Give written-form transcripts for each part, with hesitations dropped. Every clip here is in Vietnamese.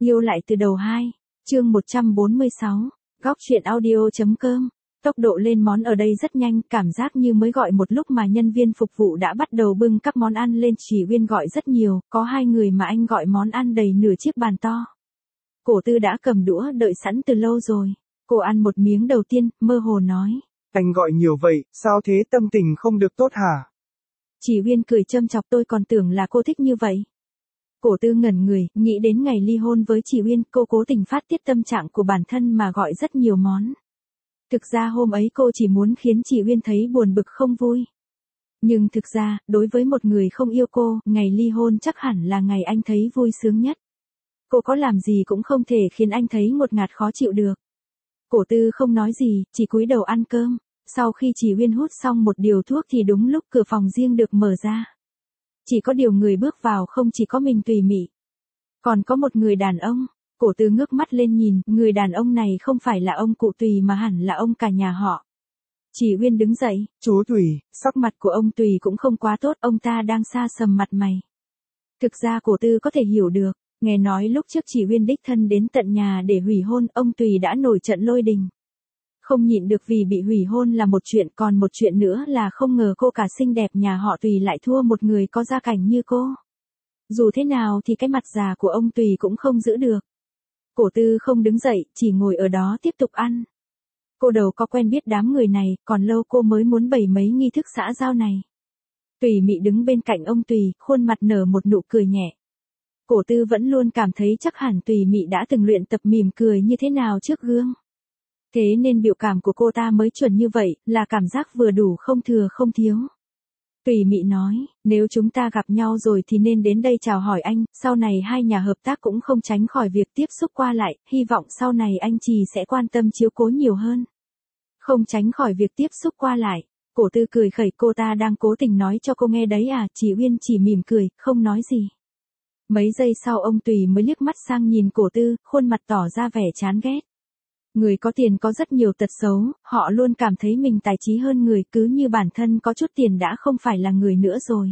Yêu lại từ đầu 2, chương 146, góc truyện audio.com. Tốc độ lên món ở đây rất nhanh, cảm giác như mới gọi một lúc mà nhân viên phục vụ đã bắt đầu bưng các món ăn lên. Chỉ Uyên gọi rất nhiều, có 2 người mà anh gọi món ăn đầy nửa chiếc bàn to. Cổ Tư đã cầm đũa đợi sẵn từ lâu rồi. Cô ăn một miếng đầu tiên, mơ hồ nói. Anh gọi nhiều vậy, sao thế, tâm tình không được tốt hả? Chỉ Uyên cười châm chọc, tôi còn tưởng là cô thích như vậy. Cổ Tư ngẩn người, nghĩ đến ngày ly hôn với Chỉ Uyên, cô cố tình phát tiết tâm trạng của bản thân mà gọi rất nhiều món. Thực ra hôm ấy cô chỉ muốn khiến Chỉ Uyên thấy buồn bực không vui. Nhưng thực ra, đối với một người không yêu cô, ngày ly hôn chắc hẳn là ngày anh thấy vui sướng nhất. Cô có làm gì cũng không thể khiến anh thấy ngột ngạt khó chịu được. Cổ Tư không nói gì, chỉ cúi đầu ăn cơm. Sau khi Chỉ Uyên hút xong một điều thuốc thì đúng lúc cửa phòng riêng được mở ra. Chỉ có điều người bước vào không chỉ có mình Tùy Mị, còn có một người đàn ông. Cổ Tư ngước mắt lên nhìn, người đàn ông này không phải là ông cụ Tùy mà hẳn là ông cả nhà họ. Chỉ Uyên đứng dậy. Chú Tùy. Sắc mặt của ông Tùy cũng không quá tốt, ông ta đang xa sầm mặt mày. Thực ra Cổ Tư có thể hiểu được, nghe nói lúc trước Chỉ Uyên đích thân đến tận nhà để hủy hôn, ông Tùy đã nổi trận lôi đình. Không nhịn được vì bị hủy hôn là một chuyện, còn một chuyện nữa là không ngờ cô cả xinh đẹp nhà họ Tùy lại thua một người có gia cảnh như cô. Dù thế nào thì cái mặt già của ông Tùy cũng không giữ được. Cổ Tư không đứng dậy, chỉ ngồi ở đó tiếp tục ăn. Cô đầu có quen biết đám người này, còn lâu cô mới muốn bày mấy nghi thức xã giao này. Tùy Mị đứng bên cạnh ông Tùy, khuôn mặt nở một nụ cười nhẹ. Cổ Tư vẫn luôn cảm thấy chắc hẳn Tùy Mị đã từng luyện tập mỉm cười như thế nào trước gương. Thế nên biểu cảm của cô ta mới chuẩn như vậy, là cảm giác vừa đủ không thừa không thiếu. Tùy Mị nói, nếu chúng ta gặp nhau rồi thì nên đến đây chào hỏi anh, sau này hai nhà hợp tác cũng không tránh khỏi việc tiếp xúc qua lại, hy vọng sau này anh Trì sẽ quan tâm chiếu cố nhiều hơn. Không tránh khỏi việc tiếp xúc qua lại. Cổ Tư cười khẩy, cô ta đang cố tình nói cho cô nghe đấy à. Chỉ Uyên chỉ mỉm cười, không nói gì. Mấy giây sau ông Tùy mới liếc mắt sang nhìn Cổ Tư, khuôn mặt tỏ ra vẻ chán ghét. Người có tiền có rất nhiều tật xấu, họ luôn cảm thấy mình tài trí hơn người, cứ như bản thân có chút tiền đã không phải là người nữa rồi.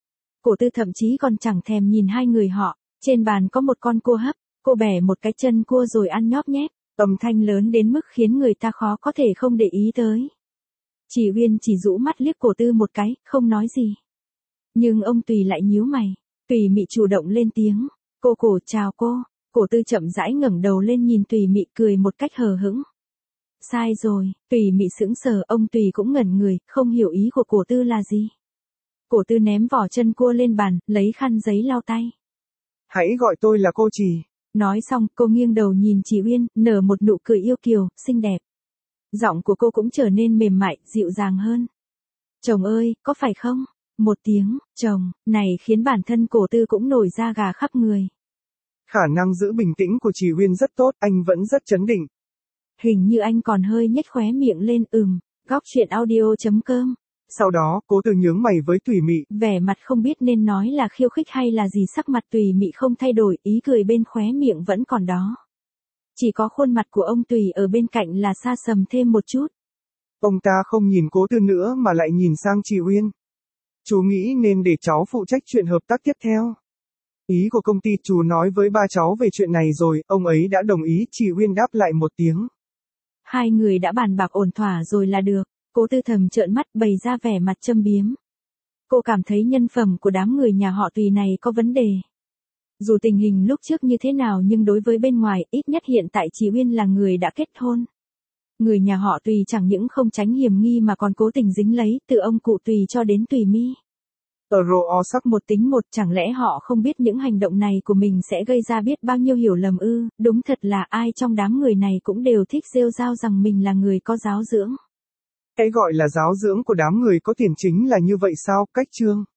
Cổ Tư thậm chí còn chẳng thèm nhìn hai người họ. Trên bàn có một con cua hấp, cô bẻ một cái chân cua rồi ăn nhóp nhép, âm thanh lớn đến mức khiến người ta khó có thể không để ý tới. Chỉ Uyên chỉ rũ mắt liếc Cổ Tư một cái, không nói gì. Nhưng ông Tùy lại nhíu mày. Tùy Mị chủ động lên tiếng. Cổ chào cô. Cổ Tư chậm rãi ngẩng đầu lên nhìn Tùy Mị, cười một cách hờ hững. Sai rồi. Tùy Mị sững sờ, ông Tùy cũng ngẩn người, không hiểu ý của Cổ Tư là gì. Cổ Tư ném vỏ chân cua lên bàn, lấy khăn giấy lau tay. Hãy gọi tôi là cô Trì. Nói xong, cô nghiêng đầu nhìn Chỉ Uyên, nở một nụ cười yêu kiều, xinh đẹp. Giọng của cô cũng trở nên mềm mại, dịu dàng hơn. Chồng ơi, có phải không? Một tiếng, chồng, này khiến bản thân Cổ Tư cũng nổi da gà khắp người. Khả năng giữ bình tĩnh của Chỉ Uyên rất tốt, anh vẫn rất trấn định. Hình như anh còn hơi nhếch khóe miệng lên. Góc truyện audio.com. Sau đó, Cố Tư nhướng mày với Tùy Mị. Vẻ mặt không biết nên nói là khiêu khích hay là gì, sắc mặt Tùy Mị không thay đổi, ý cười bên khóe miệng vẫn còn đó. Chỉ có khuôn mặt của ông Tùy ở bên cạnh là xa sầm thêm một chút. Ông ta không nhìn Cố Tư nữa mà lại nhìn sang Chỉ Uyên. Chú nghĩ nên để cháu phụ trách chuyện hợp tác tiếp theo. Ý của công ty chú nói với ba cháu về chuyện này rồi, ông ấy đã đồng ý. Chỉ Uyên đáp lại một tiếng. Hai người đã bàn bạc ổn thỏa rồi là được. Cố Tư thầm trợn mắt, bày ra vẻ mặt châm biếm. Cô cảm thấy nhân phẩm của đám người nhà họ Tùy này có vấn đề. Dù tình hình lúc trước như thế nào nhưng đối với bên ngoài, ít nhất hiện tại Chỉ Uyên là người đã kết hôn. Người nhà họ Tùy chẳng những không tránh hiểm nghi mà còn cố tình dính lấy, từ ông cụ Tùy cho đến Tùy Mi. Sắc một tính một, chẳng lẽ họ không biết những hành động này của mình sẽ gây ra biết bao nhiêu hiểu lầm ư? Đúng thật là ai trong đám người này cũng đều thích rêu rao rằng mình là người có giáo dưỡng. Cái gọi là giáo dưỡng của đám người có tiền chính là như vậy sao? Cách chương